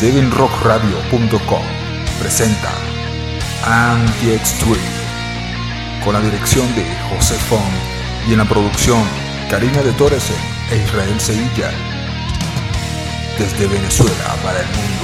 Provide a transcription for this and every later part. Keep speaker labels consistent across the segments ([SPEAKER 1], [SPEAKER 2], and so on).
[SPEAKER 1] 7rockradio.com presenta Anti-Extreme, con la dirección de José Font y en la producción Karina de Torres e Israel Sevilla, desde Venezuela para el mundo.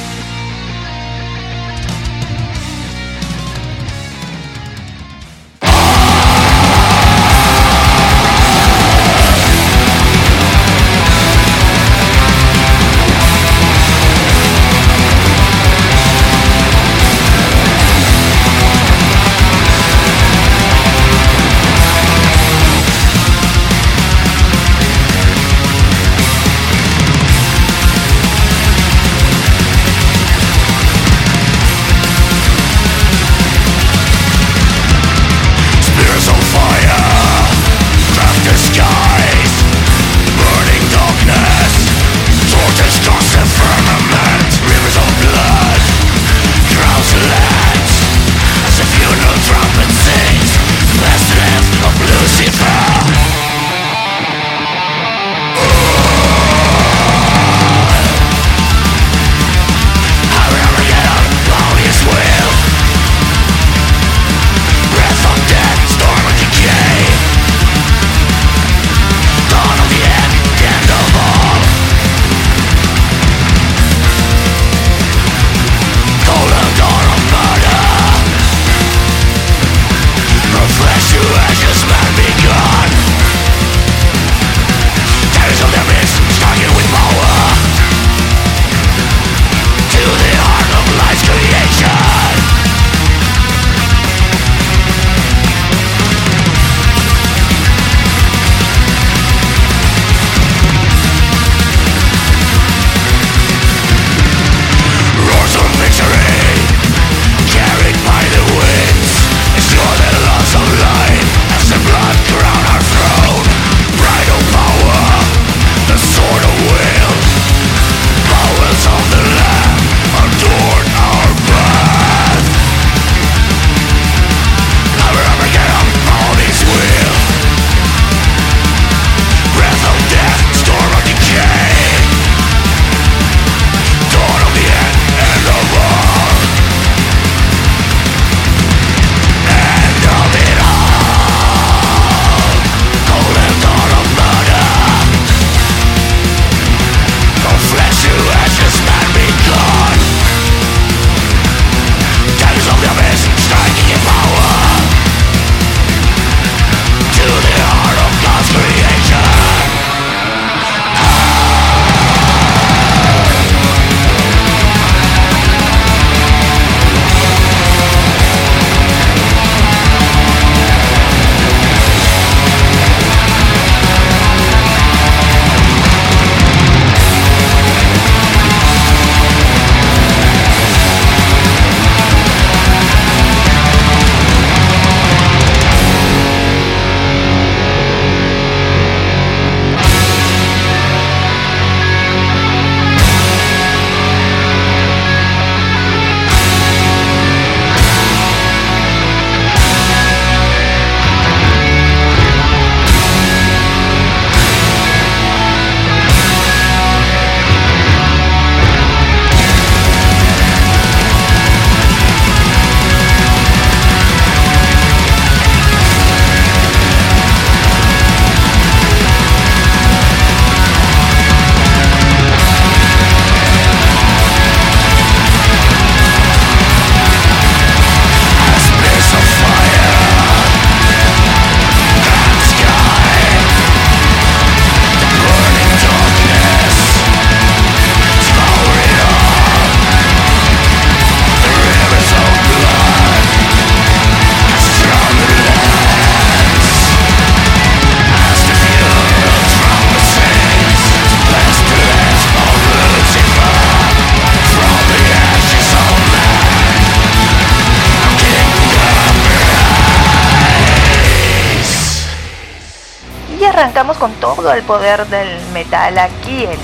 [SPEAKER 2] Arrancamos con todo el poder del metal aquí en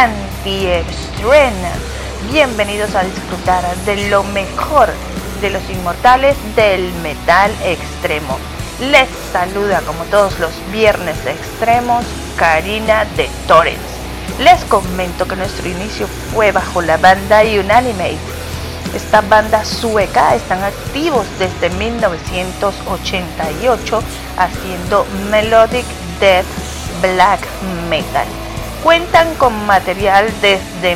[SPEAKER 2] Anti-Extreme. Bienvenidos a disfrutar de lo mejor de los inmortales del metal extremo. Les saluda como todos los viernes extremos Karina de Torres. Les comento que nuestro inicio fue bajo la banda Unanimate. Esta banda sueca están activos desde 1988 haciendo melodic death black metal. Cuentan con material desde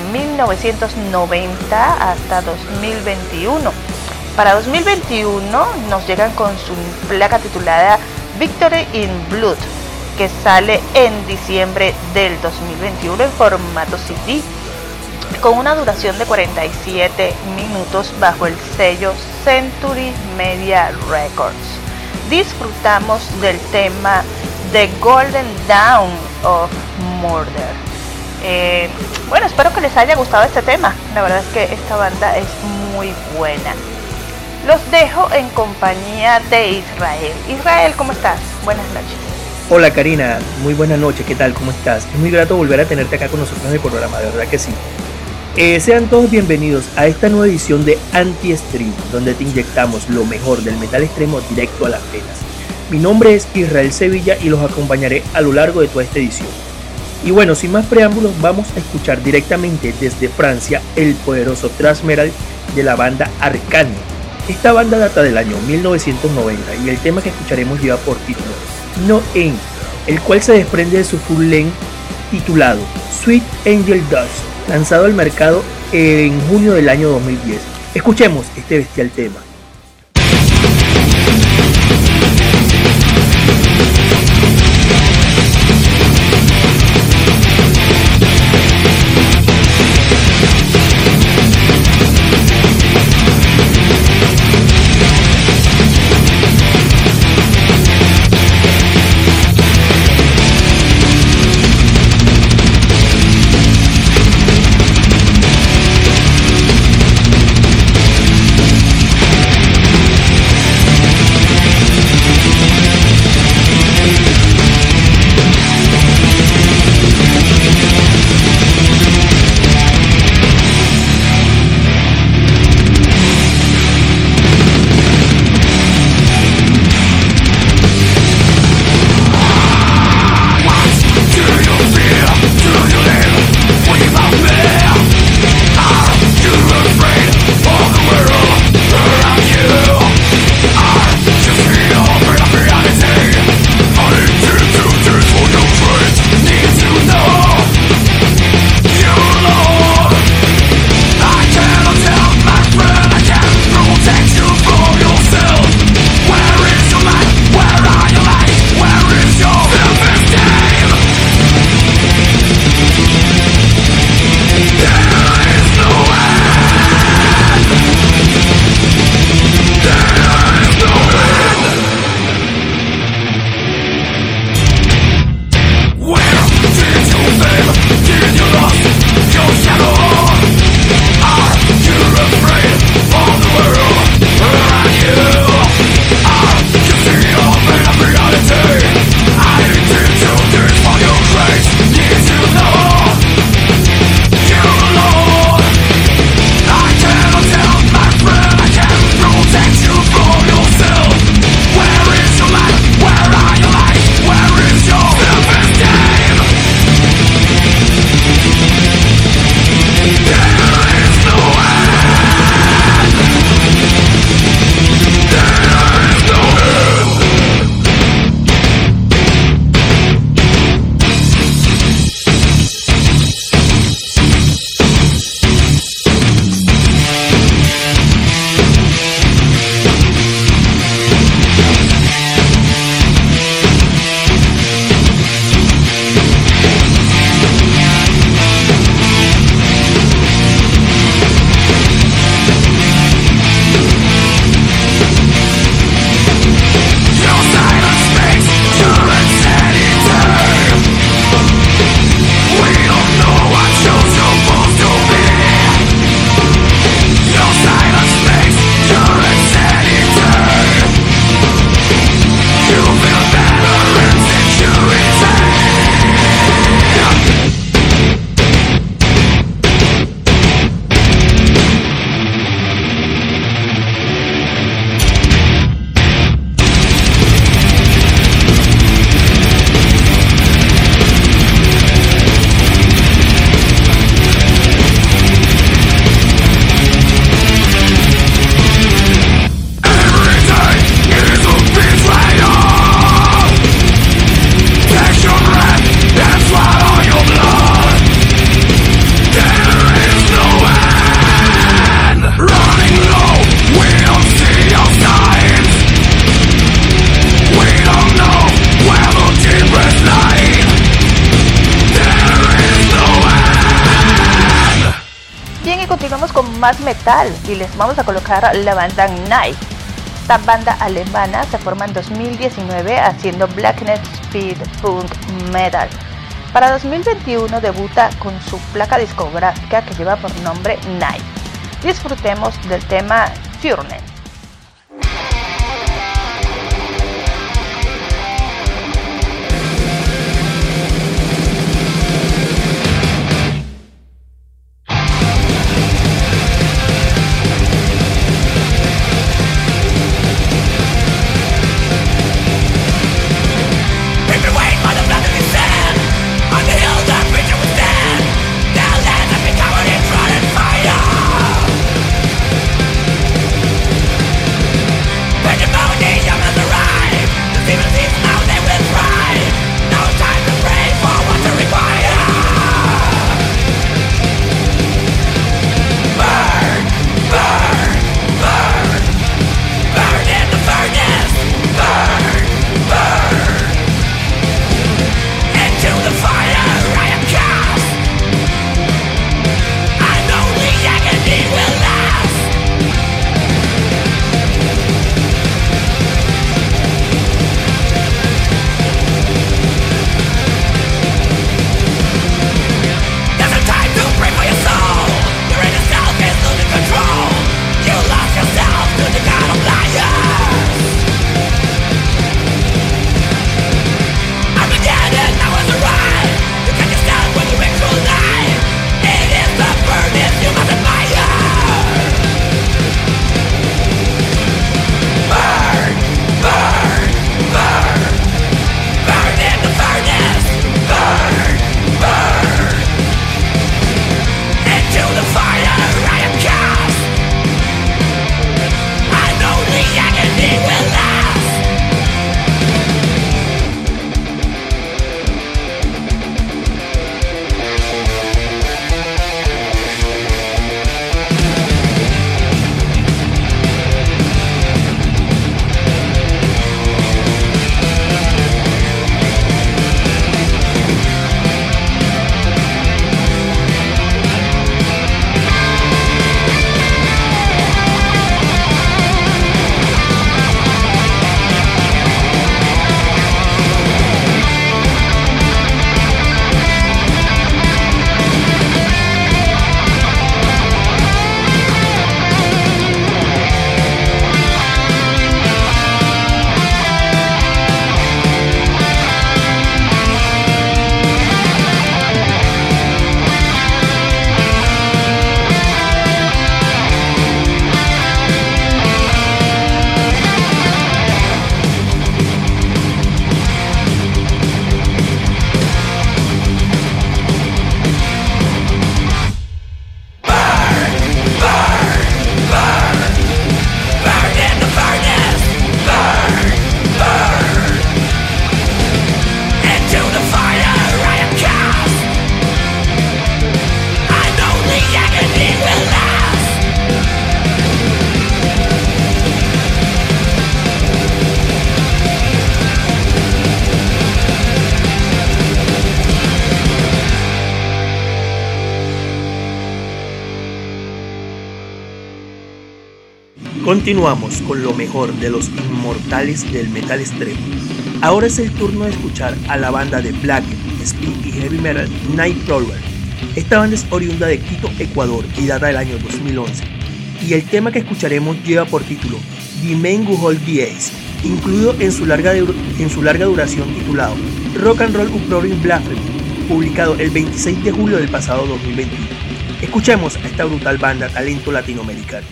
[SPEAKER 2] 1990 hasta 2021. Para 2021 nos llegan con su placa titulada Victory in Blood, que sale en diciembre del 2021 en formato CD, con una duración de 47 minutos bajo el sello Century Media Records. Disfrutamos del tema The Golden Dawn of Murder. Bueno, espero que les haya gustado este tema. La verdad es que esta banda es muy buena. Los dejo en compañía de Israel. Israel, ¿cómo estás? Buenas noches.
[SPEAKER 3] Hola Karina, muy buenas noches, ¿qué tal? ¿Cómo estás? Es muy grato volver a tenerte acá con nosotros en el programa, de verdad que sí. Sean todos bienvenidos a esta nueva edición de Anti-Stream, donde te inyectamos lo mejor del metal extremo directo a las venas. Mi nombre es Israel Sevilla y los acompañaré a lo largo de toda esta edición. Y bueno, sin más preámbulos, vamos a escuchar directamente desde Francia el poderoso thrash metal de la banda Arcane. Esta banda data del año 1990 y el tema que escucharemos lleva por título No End, el cual se desprende de su full length titulado Sweet Angel Dust, lanzado al mercado en junio del año 2010. Escuchemos este bestial tema.
[SPEAKER 2] y continuamos con más metal y les vamos a colocar la banda Night. Esta banda alemana se forma en 2019 haciendo blacknet speed punk metal. Para 2021 debuta con su placa discográfica que lleva por nombre Night. Disfrutemos del tema Furnen.
[SPEAKER 3] Continuamos con lo mejor de los inmortales del metal extremo. Ahora es el turno de escuchar a la banda de black, speed y heavy metal Nightcrawler. Esta banda es oriunda de Quito, Ecuador y data del año 2011. Y el tema que escucharemos lleva por título The Man Who Hold the Ace, incluido en su larga duración titulado Rock and Roll Uproarious Blasphemy, publicado el 26 de julio del pasado 2021. Escuchemos a esta brutal banda talento latinoamericano.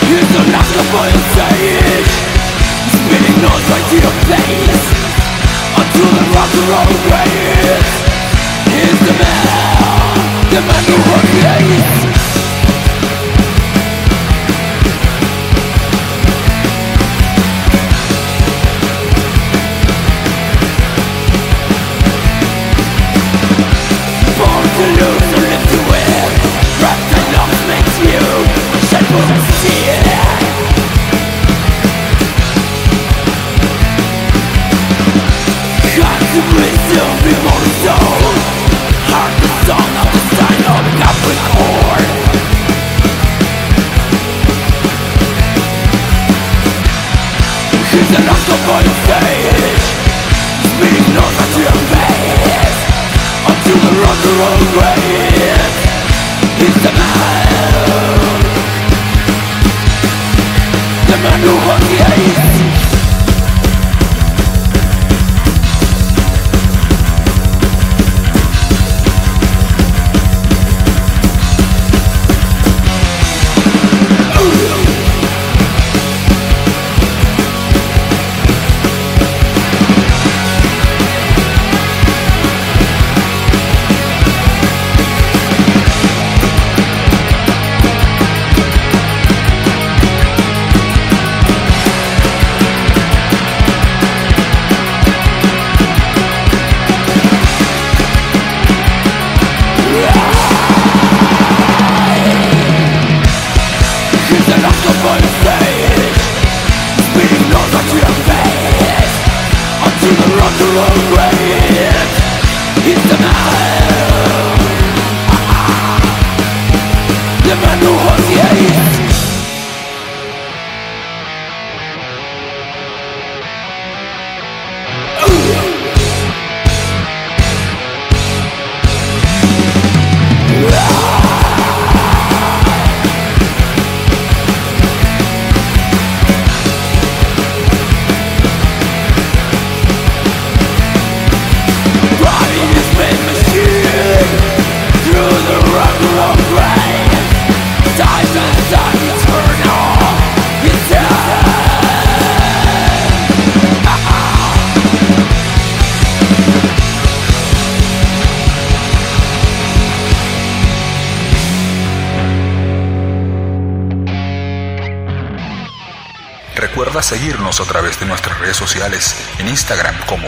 [SPEAKER 1] Recuerda seguirnos a través de nuestras redes sociales, en Instagram como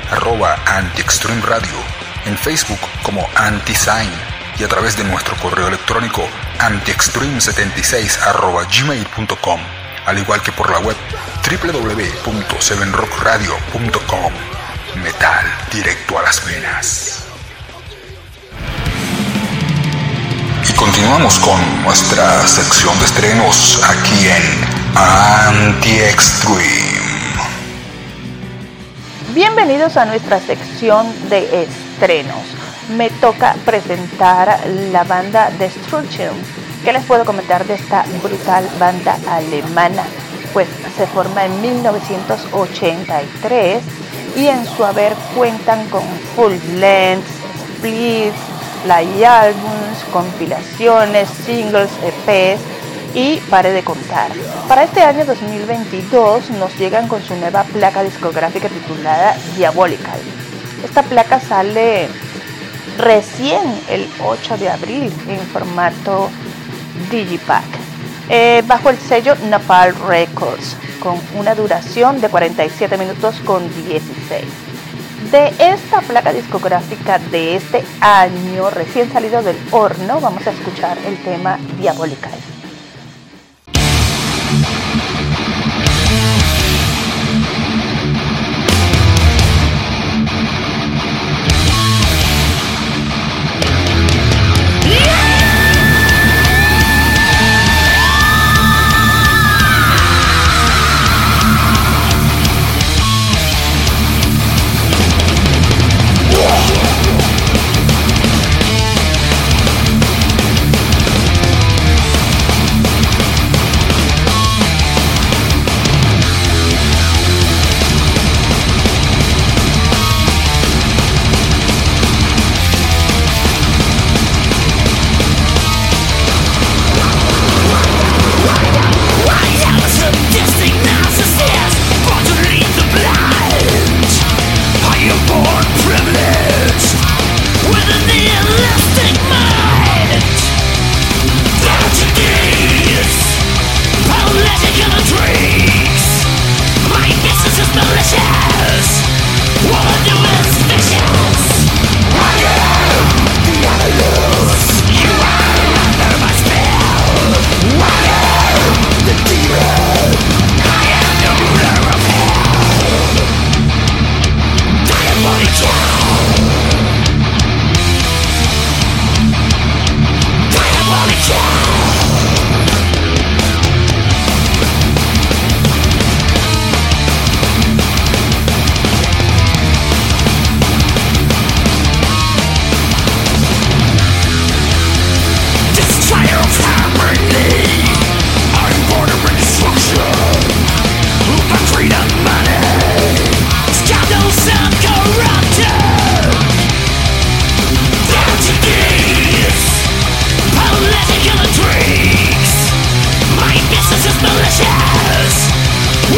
[SPEAKER 1] @antiextremeradio, en Facebook como antisign y a través de nuestro correo electrónico antiextreme76@gmail.com, al igual que por la web www.7rockradio.com. Metal directo a las venas. Y continuamos con nuestra sección de estrenos aquí en Anti-Extreme.
[SPEAKER 2] Bienvenidos a nuestra sección de estrenos. Me toca presentar la banda Destruction. ¿Qué les puedo comentar de esta brutal banda alemana? Pues se forma en 1983 y en su haber cuentan con full length, splits, live albums, compilaciones, singles, EPs y pare de contar. Para este año 2022 nos llegan con su nueva placa discográfica titulada Diabolical. Esta placa sale recién el 8 de abril en formato Digipack, bajo el sello Napalm Records, con una duración de 47 minutos con 16. De esta placa discográfica de este año recién salido del horno, vamos a escuchar el tema Diabolical.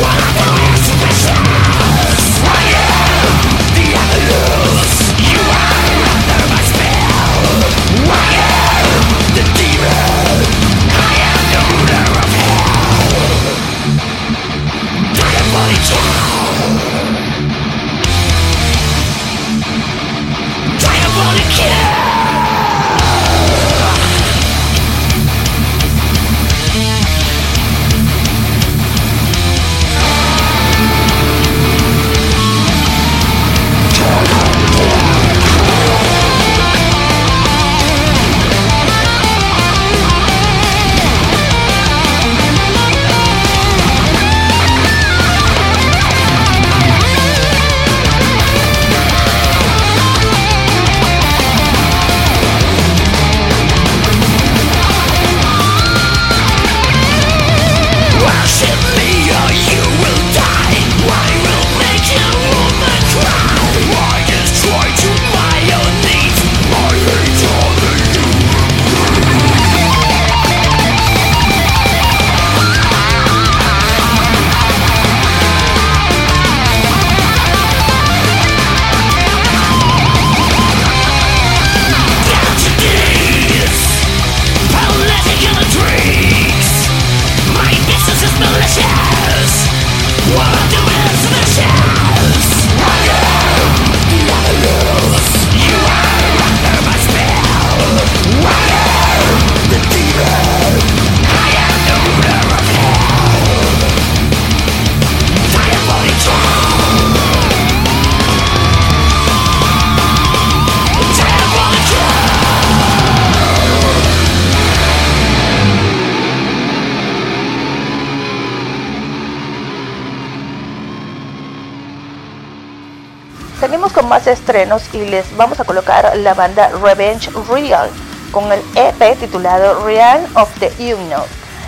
[SPEAKER 2] Seguimos con más estrenos y les vamos a colocar la banda Revenge Real con el EP titulado Realm of the Unknown.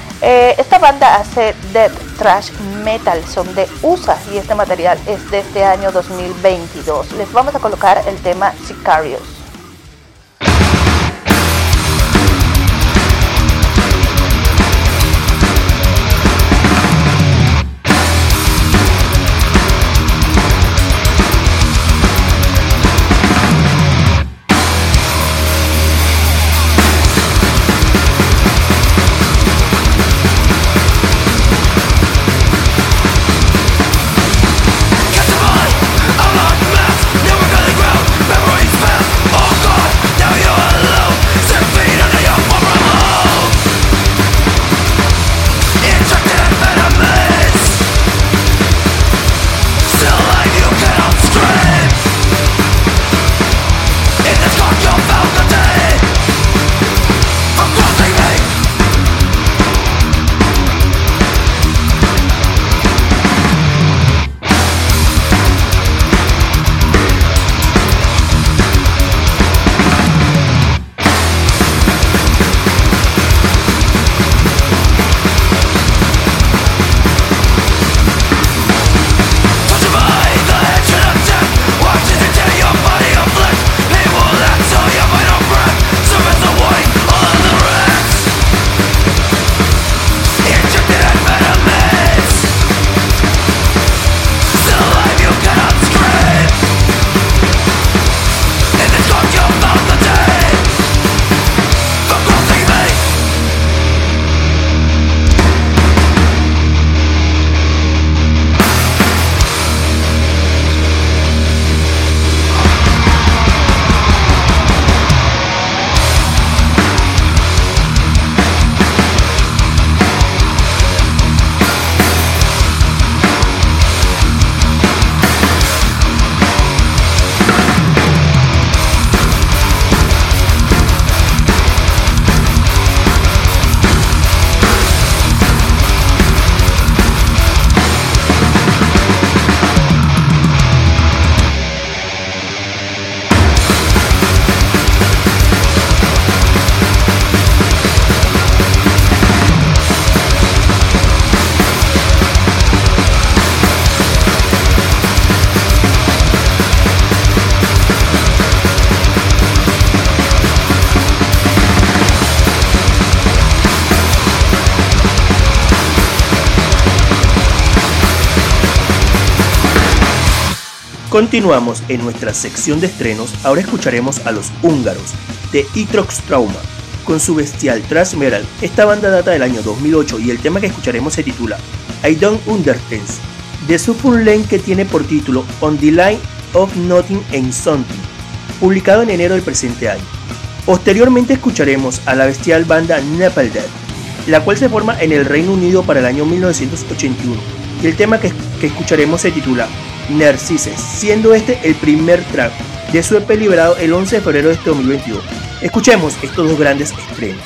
[SPEAKER 2] Esta banda hace death thrash metal, son de USA y este material es de este año 2022. Les vamos a colocar el tema Sicarios.
[SPEAKER 4] Memories fast.
[SPEAKER 3] Continuamos en nuestra sección de estrenos. Ahora escucharemos a los húngaros de Itrox Trauma con su bestial thrash metal. Esta banda data del año 2008 y el tema que escucharemos se titula I Don't Understand, de su full length que tiene por título On the Line of Nothing and Something, publicado en enero del presente año. Posteriormente escucharemos a la bestial banda Napalm Death, la cual se forma en el Reino Unido para el año 1981, y el tema que escucharemos se titula Narcissus, siendo este el primer track de su EP liberado el 11 de febrero de este 2022. Escuchemos estos dos grandes estrenos.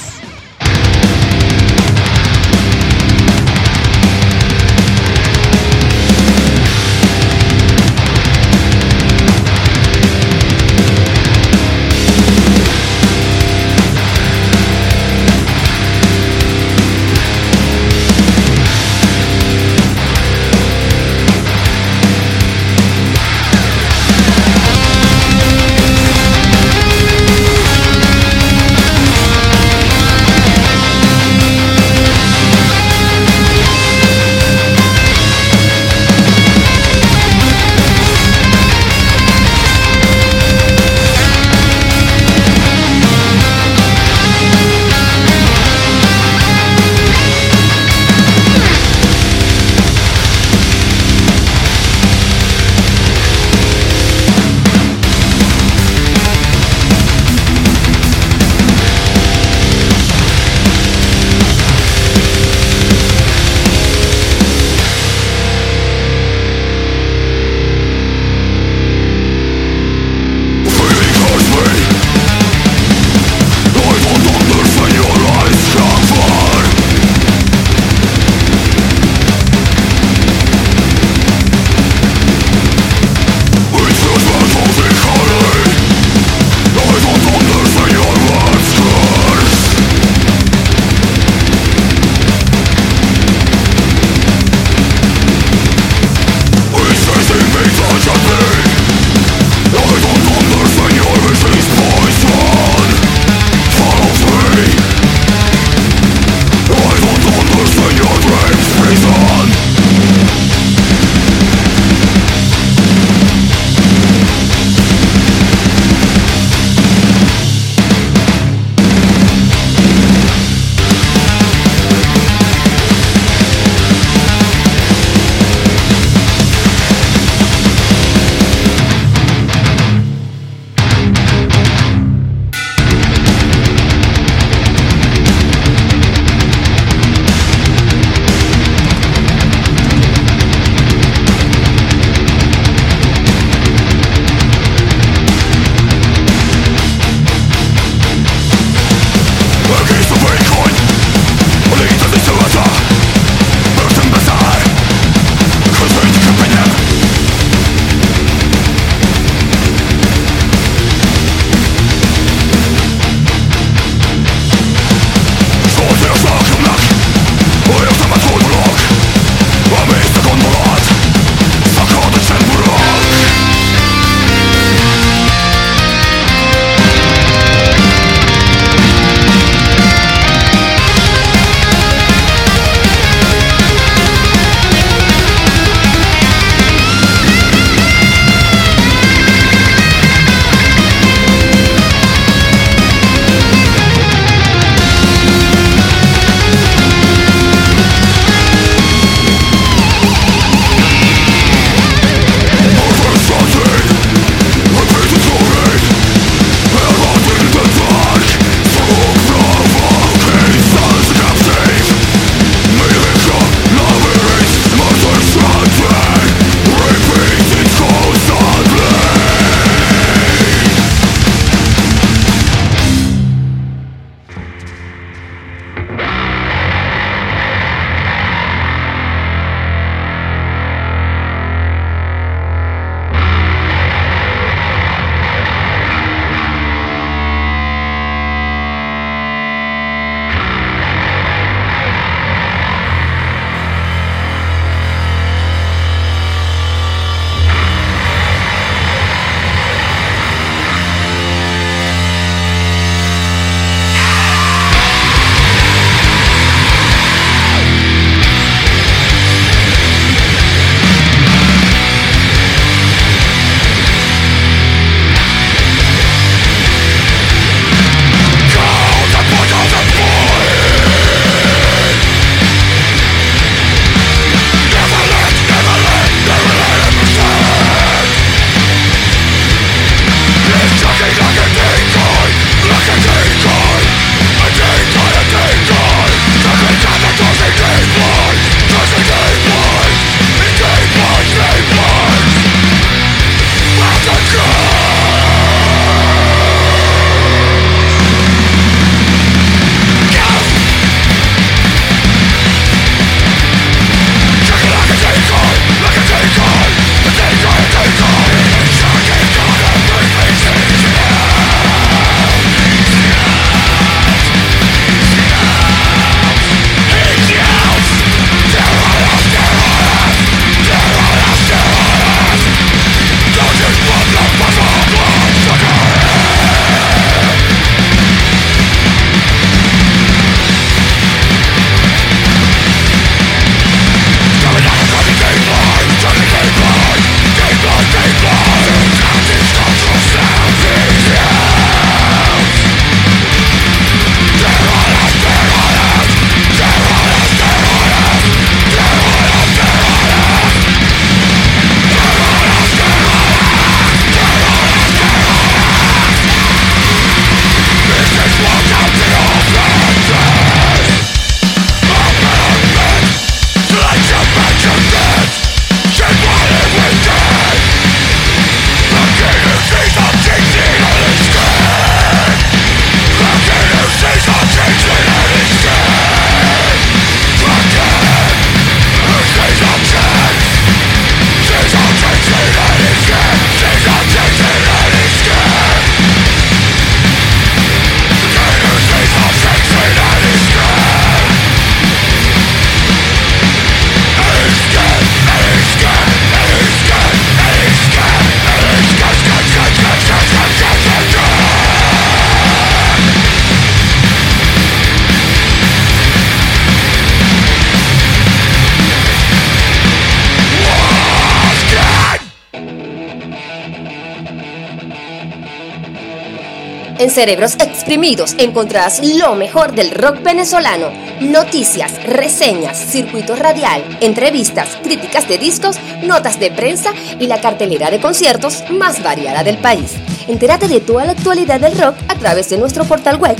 [SPEAKER 4] En Cerebros Exprimidos encontrarás lo mejor del rock venezolano. Noticias, reseñas, circuito radial, entrevistas, críticas de discos, notas de prensa y la cartelera de conciertos más variada del país. Entérate de toda la actualidad del rock a través de nuestro portal web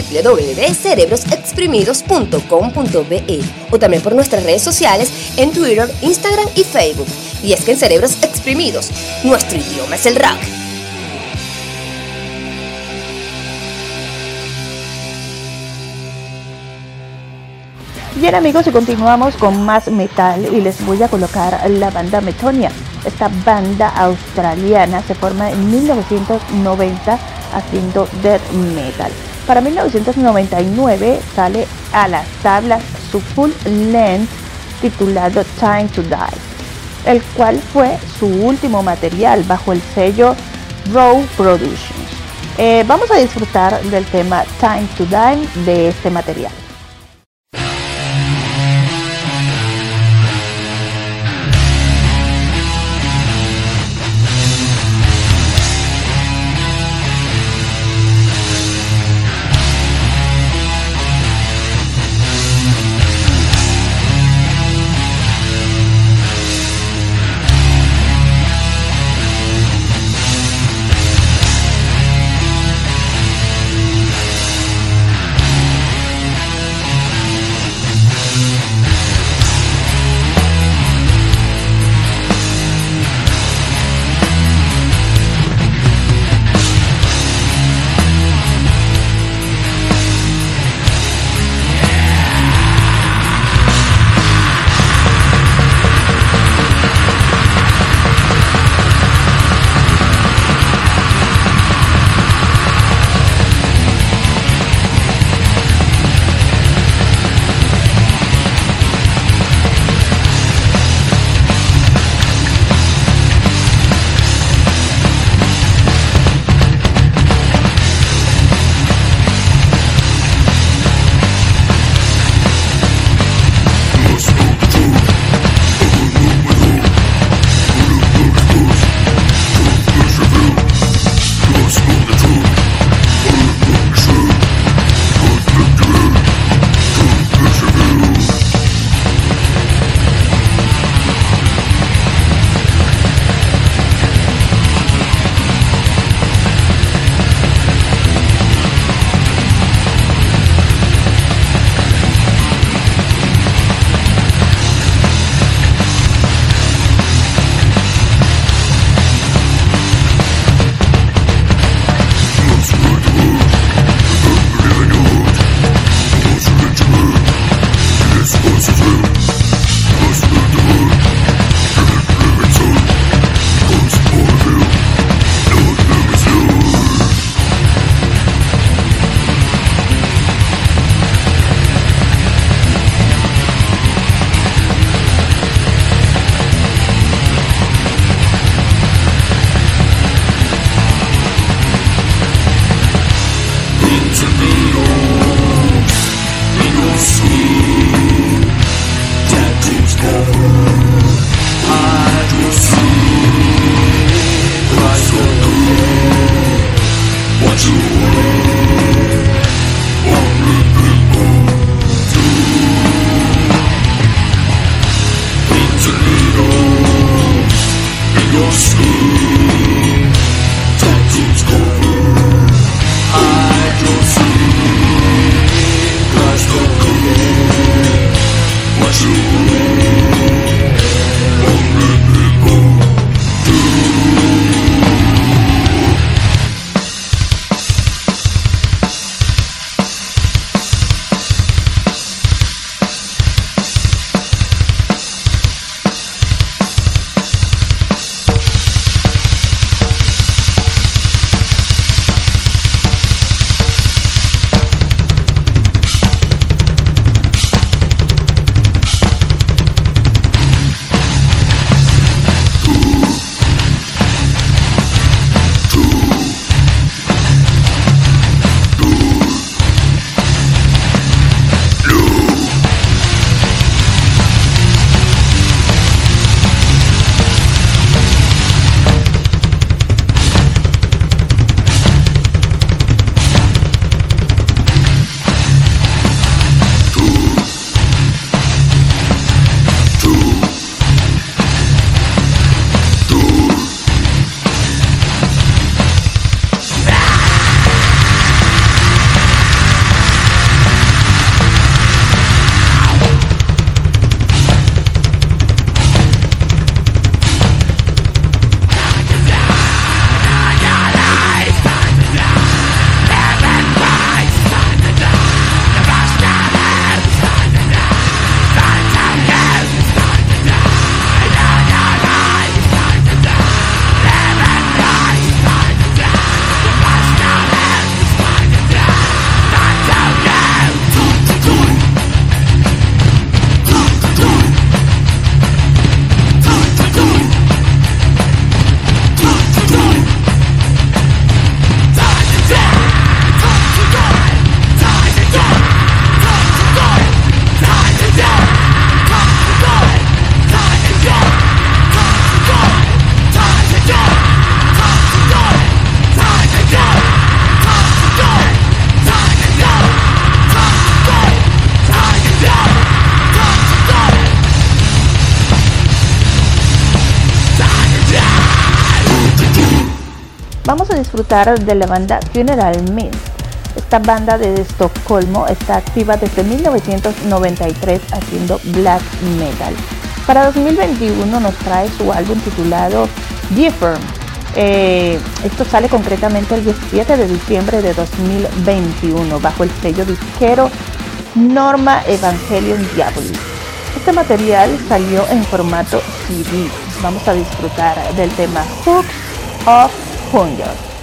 [SPEAKER 4] www.cerebrosexprimidos.com.be o también por nuestras redes sociales en Twitter, Instagram y Facebook. Y es que en Cerebros Exprimidos, nuestro idioma es el rock.
[SPEAKER 2] Bien amigos, y continuamos con más metal y les voy a colocar la banda Metonia. Esta banda australiana se forma en 1990 haciendo death metal. Para 1999 sale a las tablas su full length titulado Time to Die, el cual fue su último material bajo el sello Raw Productions. Vamos a disfrutar del tema Time to Die de este material. Vamos a disfrutar de la banda Funeral Mist. Esta banda de Estocolmo está activa desde 1993 haciendo black metal. Para 2021 nos trae su álbum titulado Different. Esto sale concretamente el 17 de diciembre de 2021 bajo el sello disquero Norma Evangelion Diabolis. Este material salió en formato CD. Vamos a disfrutar del tema Hooks of Hunger.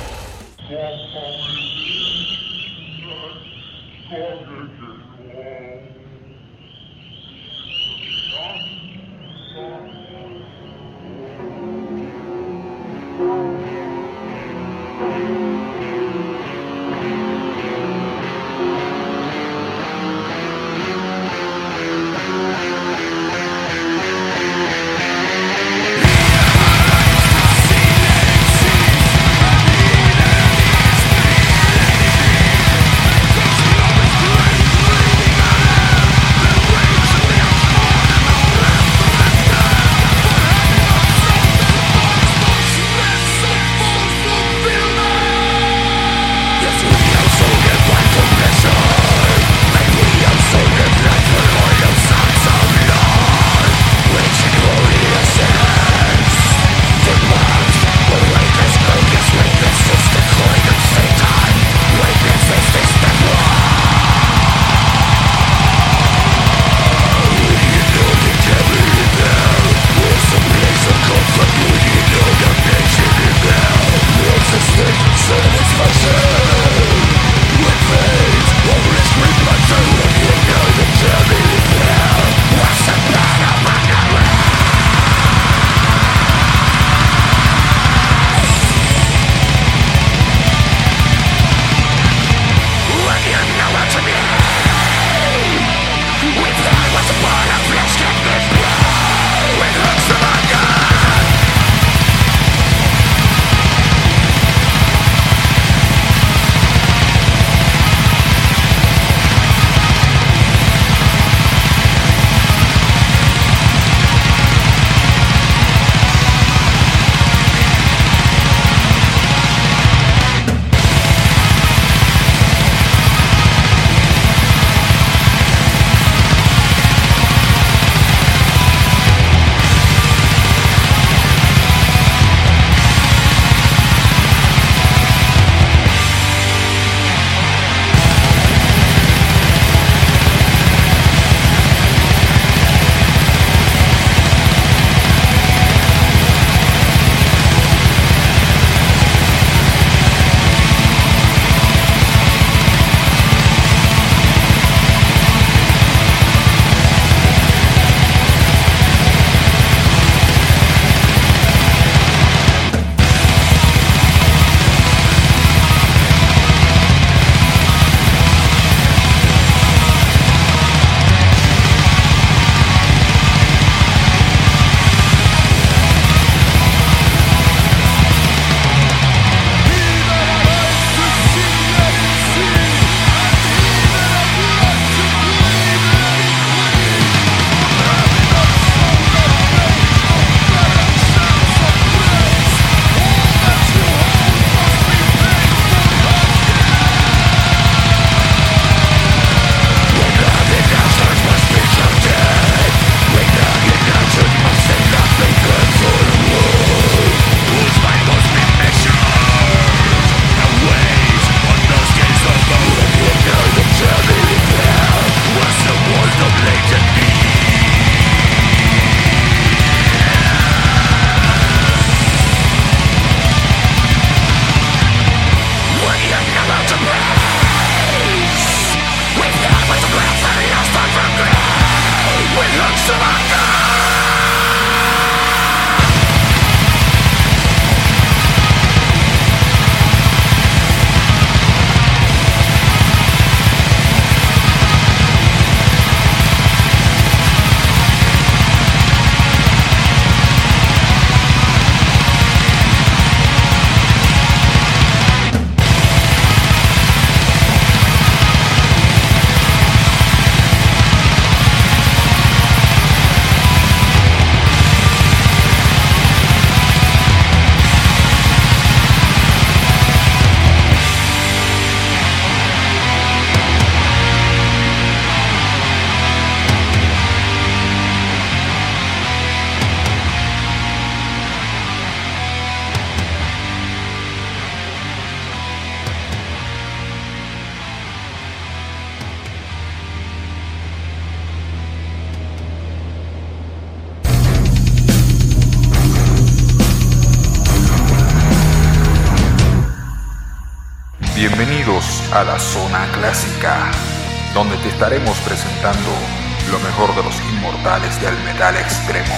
[SPEAKER 1] Bienvenidos a la Zona Clásica, donde te estaremos presentando lo mejor de los inmortales del metal extremo.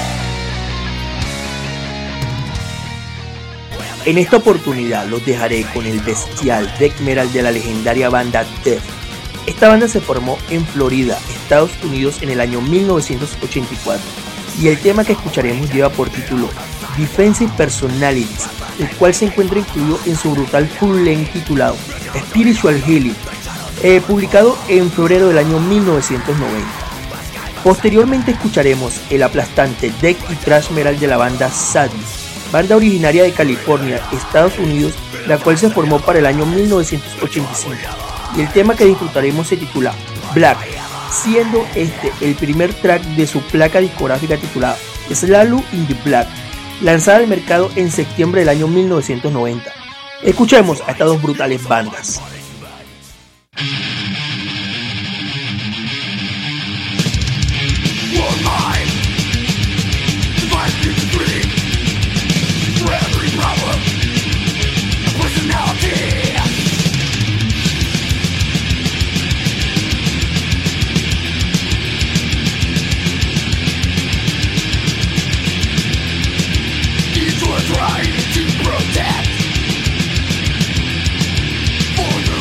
[SPEAKER 3] En esta oportunidad los dejaré con el bestial death metal de la legendaria banda Death. Esta banda se formó en Florida, Estados Unidos en el año 1984 y el tema que escucharemos lleva por título Defensive Personalities, el cual se encuentra incluido en su brutal full length titulado Spiritual Healing, publicado en febrero del año 1990. Posteriormente escucharemos el aplastante death y thrash metal de la banda Sadness, banda originaria de California, Estados Unidos, la cual se formó para el año 1985, y el tema que disfrutaremos se titula Black, siendo este el primer track de su placa discográfica titulada Slalu in the Black, lanzada al mercado en septiembre del año 1990. Escuchemos a estas dos brutales bandas.
[SPEAKER 5] Trying to protect for the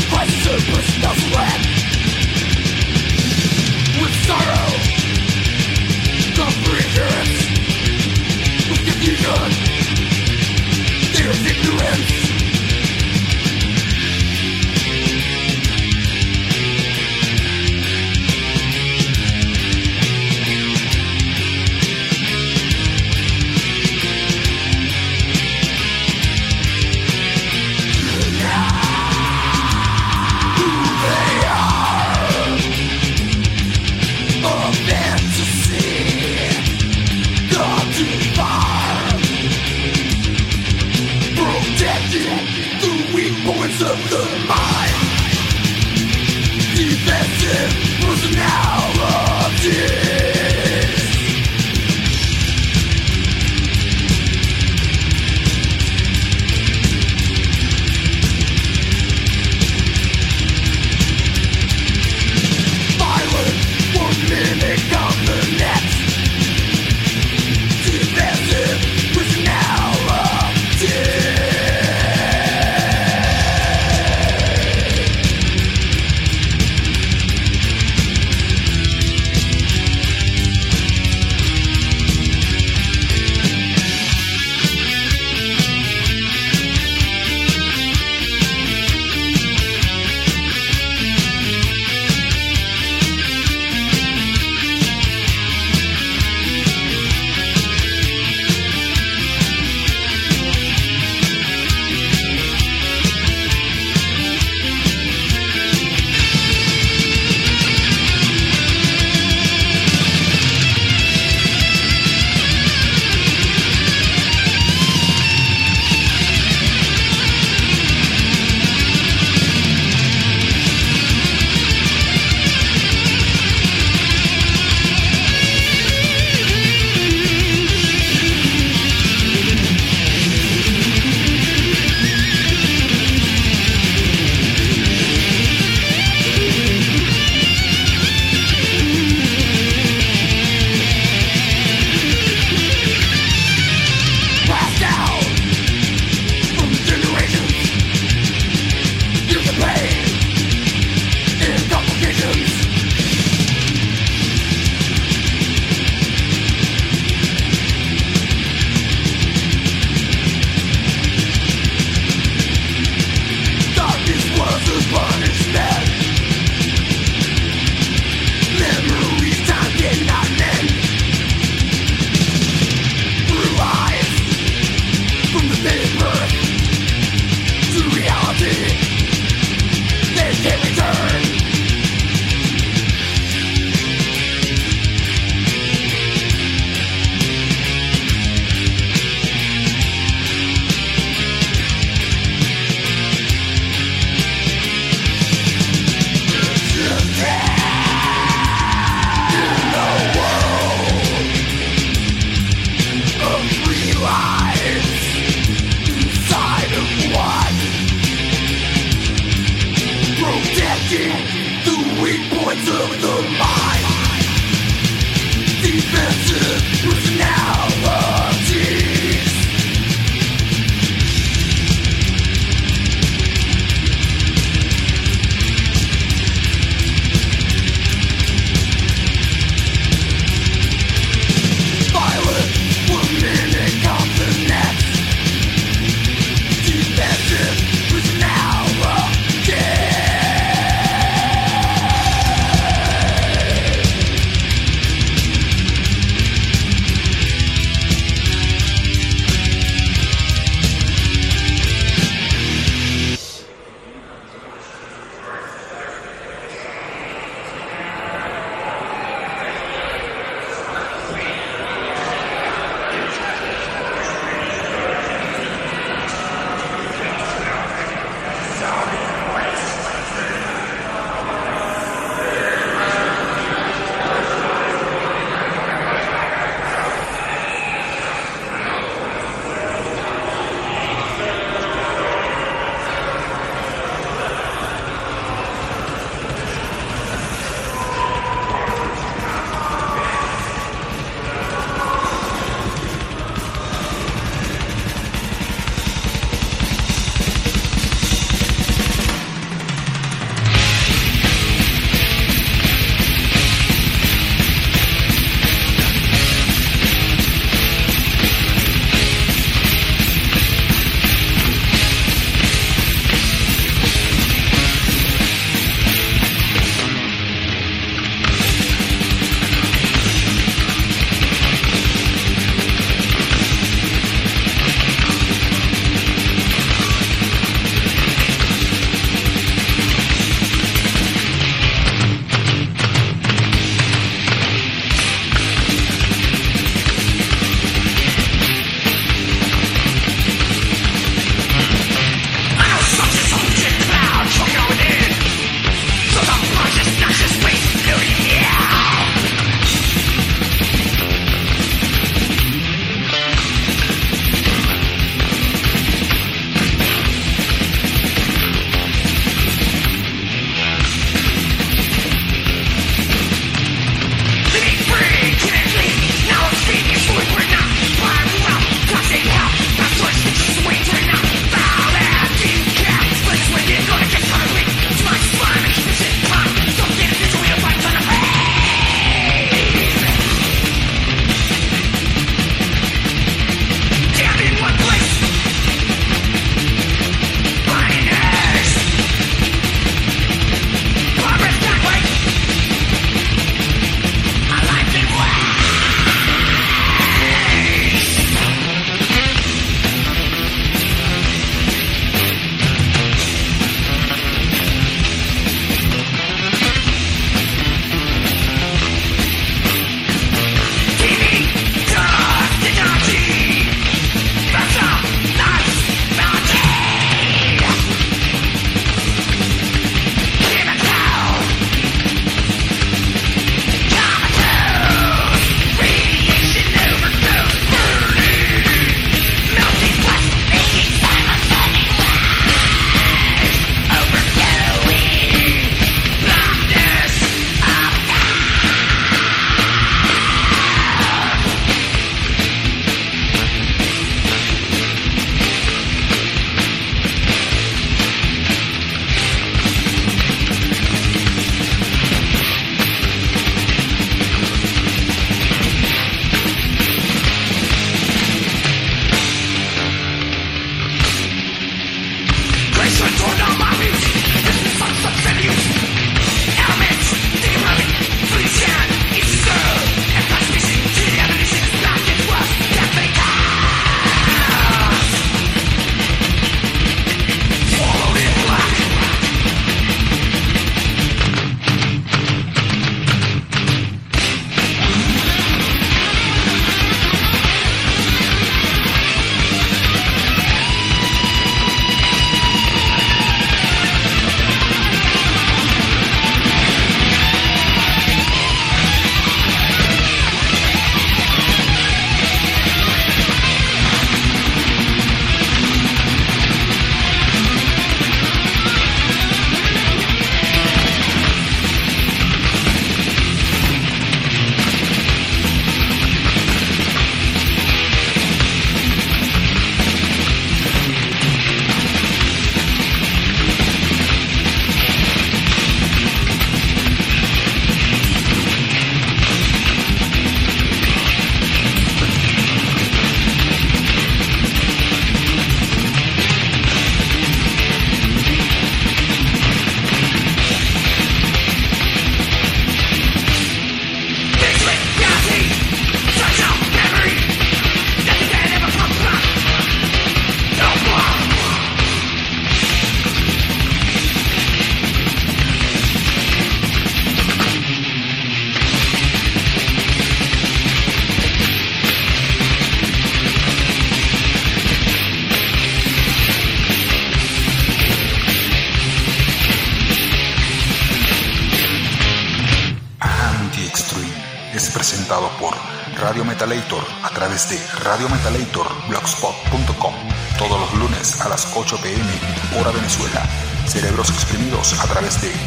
[SPEAKER 1] por Radio Metalator a través de radiometalatorblogspot.com todos los lunes a las 8 p.m. hora Venezuela. Cerebros Exprimidos a través de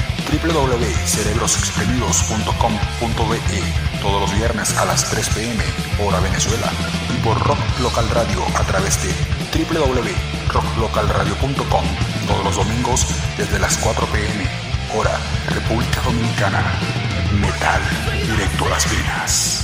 [SPEAKER 1] www.cerebrosexprimidos.com.be todos los viernes a las 3 p.m. hora Venezuela. Y por Rock Local Radio a través de www.rocklocalradio.com todos los domingos desde las 4 p.m. hora República Dominicana. Metal directo a las venas.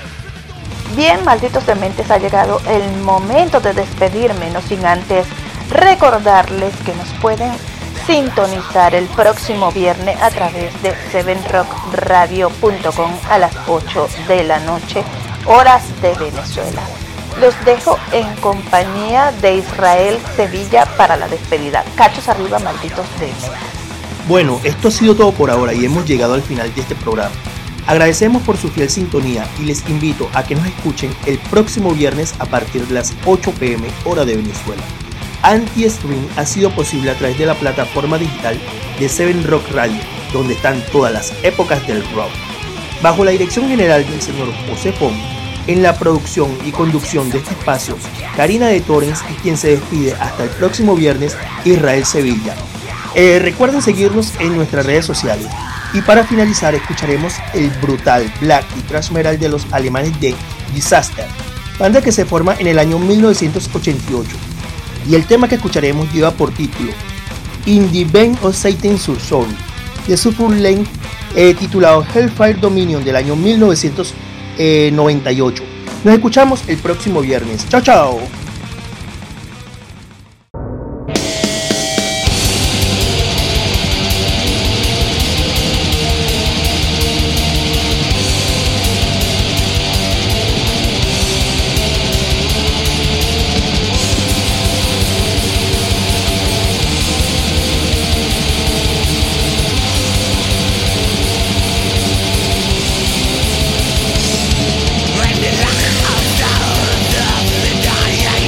[SPEAKER 2] Bien, malditos dementes, ha llegado el momento de despedirme, no sin antes recordarles que nos pueden sintonizar el próximo viernes a través de 7rockradio.com a las 8 de la noche, horas de Venezuela. Los dejo en compañía de Israel Sevilla para la despedida. Cachos arriba, malditos dementes.
[SPEAKER 3] Bueno, esto ha sido todo por ahora y hemos llegado al final de este programa. Agradecemos por su fiel sintonía y les invito a que nos escuchen el próximo viernes a partir de las 8 p.m. hora de Venezuela. Anti-Stream ha sido posible a través de la plataforma digital de 7Rock Radio, donde están todas las épocas del rock. Bajo la dirección general del señor José Fon, en la producción y conducción de este espacio, Karina de Torrens es quien se despide hasta el próximo viernes, Israel Sevilla. Recuerden seguirnos en nuestras redes sociales. Y para finalizar escucharemos el brutal black y thrash metal de los alemanes de Disaster, banda que se forma en el año 1988. Y el tema que escucharemos lleva por título In the Vein of Satan's Soul, de su full length titulado Hellfire Dominion del año 1998. Nos escuchamos el próximo viernes. Chao, chao.
[SPEAKER 5] When the light of the dying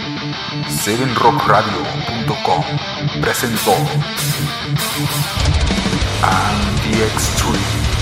[SPEAKER 1] 7rockradio.com presentó Anti-Extreme.